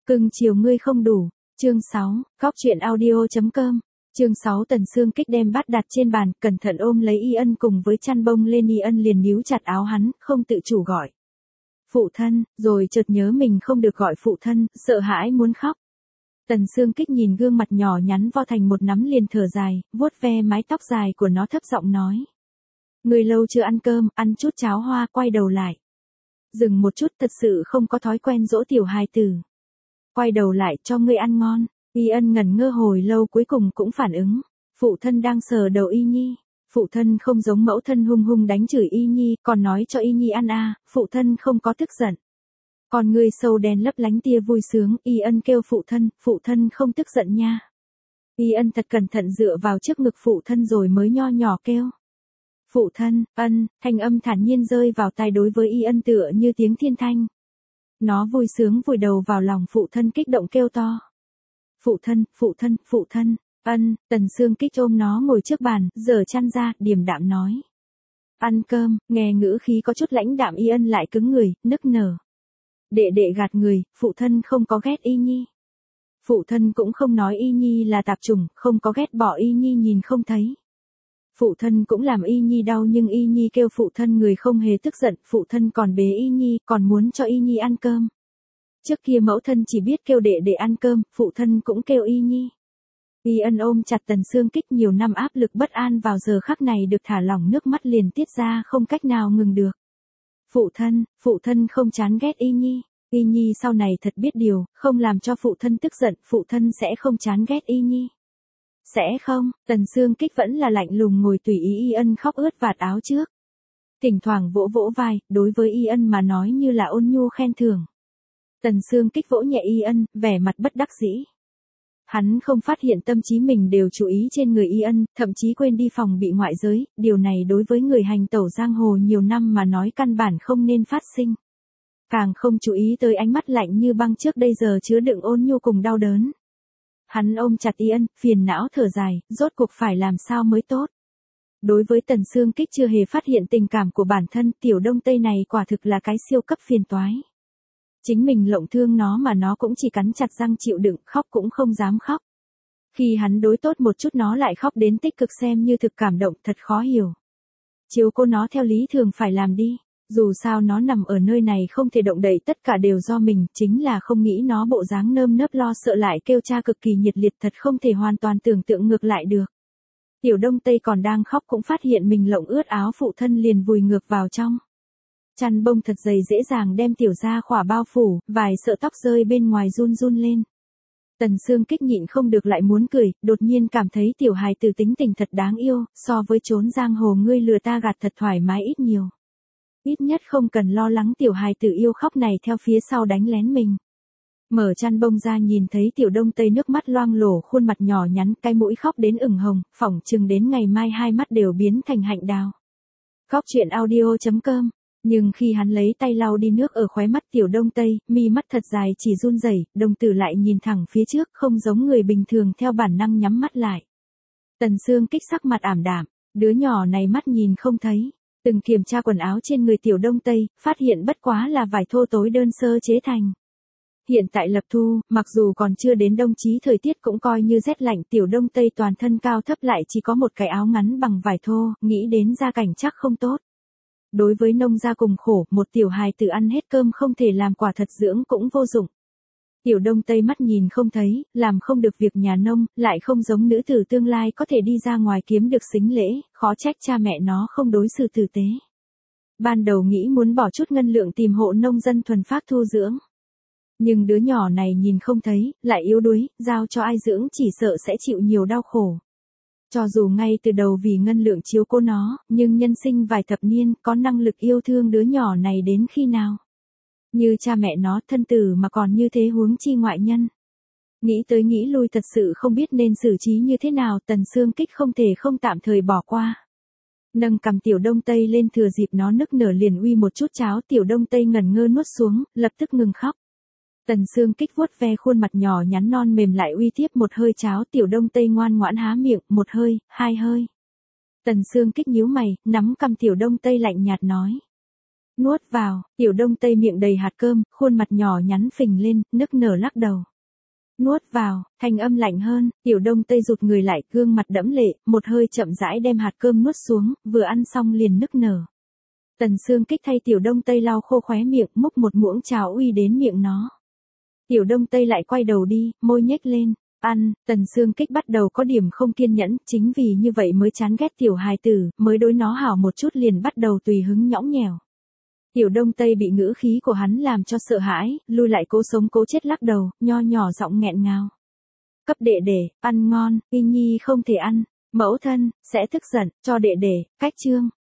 Cưng chiều ngươi không đủ. Chương 6, Cóc truyện audio.com. Chương 6 Tần Sương Kích đem bát đặt trên bàn, cẩn thận ôm lấy Y Ân cùng với chăn bông lên. Y Ân liền níu chặt áo hắn, không tự chủ gọi phụ thân, rồi chợt nhớ mình không được gọi phụ thân, sợ hãi muốn khóc. Tần Sương Kích nhìn gương mặt nhỏ nhắn vo thành một nắm liền thở dài, vuốt ve mái tóc dài của nó thấp giọng nói. Người lâu chưa ăn cơm, ăn chút cháo hoa. Quay đầu lại. Dừng một chút, thật sự không có thói quen dỗ tiểu hài tử. Quay đầu lại, cho ngươi ăn ngon. Y Ân ngẩn ngơ hồi lâu cuối cùng cũng phản ứng. Phụ thân đang sờ đầu Y Nhi. Phụ thân không giống mẫu thân hung hung đánh chửi Y Nhi, còn nói cho Y Nhi ăn à, phụ thân không có tức giận. Còn người sâu đen lấp lánh tia vui sướng. Y Ân kêu phụ thân không tức giận nha. Y Ân thật cẩn thận dựa vào trước ngực phụ thân rồi mới nho nhỏ kêu. Phụ thân, Ân, thanh âm thản nhiên rơi vào tai đối với Y Ân tựa như tiếng thiên thanh. Nó vui sướng vùi đầu vào lòng phụ thân kích động kêu to. Phụ thân, Ân. Tần Sương Kích ôm nó ngồi trước bàn, giở chăn ra, điềm đạm nói. Ăn cơm. Nghe ngữ khí có chút lãnh đạm. Y Ân lại cứng người, nức nở. Đệ gạt người, phụ thân không có ghét Y Nhi. Phụ thân cũng không nói Y Nhi là tạp chủng, không có ghét bỏ Y Nhi nhìn không thấy. Phụ thân cũng làm Y Nhi đau nhưng Y Nhi kêu phụ thân người không hề tức giận, phụ thân còn bế Y Nhi, còn muốn cho Y Nhi ăn cơm. Trước kia mẫu thân chỉ biết kêu đệ ăn cơm, phụ thân cũng kêu Y Nhi. Y Ân ôm chặt Tần Sương Kích, nhiều năm áp lực bất an vào giờ khắc này được thả lỏng, nước mắt liền tiết ra không cách nào ngừng được. Phụ thân không chán ghét Y Nhi. Y Nhi sau này thật biết điều, không làm cho phụ thân tức giận, phụ thân sẽ không chán ghét Y Nhi. Sẽ không. Tần Sương Kích vẫn là lạnh lùng ngồi tùy ý. Y Ân khóc ướt vạt áo trước. Thỉnh thoảng vỗ vỗ vai, đối với Y Ân mà nói như là ôn nhu khen thưởng. Tần Sương Kích vỗ nhẹ Y Ân, vẻ mặt bất đắc dĩ. Hắn không phát hiện tâm trí mình đều chú ý trên người Y Ân, thậm chí quên đi phòng bị ngoại giới, điều này đối với người hành tẩu giang hồ nhiều năm mà nói căn bản không nên phát sinh. Càng không chú ý tới ánh mắt lạnh như băng trước đây giờ chứa đựng ôn nhu cùng đau đớn. Hắn ôm chặt Y Ân, phiền não thở dài, rốt cuộc phải làm sao mới tốt. Đối với Tần Sương Kích chưa hề phát hiện tình cảm của bản thân, tiểu đông tây này quả thực là cái siêu cấp phiền toái. Chính mình lộng thương nó mà nó cũng chỉ cắn chặt răng chịu đựng, khóc cũng không dám khóc. Khi hắn đối tốt một chút nó lại khóc đến tích cực xem như thực cảm động, thật khó hiểu. Chiếu cô nó theo lý thường phải làm đi. Dù sao nó nằm ở nơi này không thể động đậy, tất cả đều do mình, chính là không nghĩ nó bộ dáng nơm nớp lo sợ lại kêu cha cực kỳ nhiệt liệt, thật không thể hoàn toàn tưởng tượng ngược lại được. Tiểu đông tây còn đang khóc cũng phát hiện mình lộng ướt áo phụ thân liền vùi ngược vào trong. Chăn bông thật dày dễ dàng đem tiểu ra khỏa bao phủ, vài sợi tóc rơi bên ngoài run run lên. Tần Sương Kích nhịn không được lại muốn cười, đột nhiên cảm thấy tiểu hài tử tính tình thật đáng yêu, so với trốn giang hồ ngươi lừa ta gạt thật thoải mái ít nhiều. Ít nhất không cần lo lắng tiểu hài tử yêu khóc này theo phía sau đánh lén mình. Mở chăn bông ra nhìn thấy tiểu đông tây nước mắt loang lổ, khuôn mặt nhỏ nhắn, cái mũi khóc đến ửng hồng, phỏng chừng đến ngày mai hai mắt đều biến thành hạnh đào. Cóc truyện audio.com. Nhưng khi hắn lấy tay lau đi nước ở khóe mắt tiểu đông tây, mi mắt thật dài chỉ run rẩy, đồng tử lại nhìn thẳng phía trước, không giống người bình thường theo bản năng nhắm mắt lại. Tần Sương Kích sắc mặt ảm đạm, đứa nhỏ này mắt nhìn không thấy. Từng kiểm tra quần áo trên người tiểu đông tây, phát hiện bất quá là vải thô tối đơn sơ chế thành. Hiện tại lập thu, mặc dù còn chưa đến đông chí thời tiết cũng coi như rét lạnh, tiểu đông tây toàn thân cao thấp lại chỉ có một cái áo ngắn bằng vải thô, nghĩ đến gia cảnh chắc không tốt. Đối với nông gia cùng khổ, một tiểu hài tử ăn hết cơm không thể làm quả thật dưỡng cũng vô dụng. Tiểu đông tây mắt nhìn không thấy, làm không được việc nhà nông, lại không giống nữ tử tương lai có thể đi ra ngoài kiếm được sính lễ, khó trách cha mẹ nó không đối xử tử tế. Ban đầu nghĩ muốn bỏ chút ngân lượng tìm hộ nông dân thuần phát thu dưỡng. Nhưng đứa nhỏ này nhìn không thấy, lại yếu đuối, giao cho ai dưỡng chỉ sợ sẽ chịu nhiều đau khổ. Cho dù ngay từ đầu vì ngân lượng chiếu cố nó, nhưng nhân sinh vài thập niên, có năng lực yêu thương đứa nhỏ này đến khi nào? Như cha mẹ nó thân tử mà còn như thế huống chi ngoại nhân. Nghĩ tới nghĩ lui thật sự không biết nên xử trí như thế nào, Tần Sương Kích không thể không tạm thời bỏ qua. Nâng cầm tiểu đông tây lên thừa dịp nó nức nở liền uy một chút cháo, tiểu đông tây ngẩn ngơ nuốt xuống, lập tức ngừng khóc. Tần Sương Kích vuốt ve khuôn mặt nhỏ nhắn non mềm lại uy tiếp một hơi cháo, tiểu đông tây ngoan ngoãn há miệng, một hơi, hai hơi. Tần Sương Kích nhíu mày, nắm cầm tiểu đông tây lạnh nhạt nói. Nuốt vào, Tiểu Đông Tây miệng đầy hạt cơm, khuôn mặt nhỏ nhắn phình lên, nức nở lắc đầu. Nuốt vào, thanh âm lạnh hơn, Tiểu Đông Tây rụt người lại, gương mặt đẫm lệ, một hơi chậm rãi đem hạt cơm nuốt xuống, vừa ăn xong liền nức nở. Tần Sương Kích thay Tiểu Đông Tây lau khô khóe miệng, múc một muỗng cháo uy đến miệng nó. Tiểu Đông Tây lại quay đầu đi, môi nhếch lên. Ăn, Tần Sương Kích bắt đầu có điểm không kiên nhẫn, chính vì như vậy mới chán ghét tiểu hài tử, mới đối nó hảo một chút liền bắt đầu tùy hứng nhõng nhẽo. Tiểu Đông Tây bị ngữ khí của hắn làm cho sợ hãi, lui lại cố sống cố chết lắc đầu, nho nhỏ giọng nghẹn ngào. Cấp đệ đệ, ăn ngon, Y Nhi không thể ăn, mẫu thân, sẽ tức giận, cho đệ đệ, cách chương.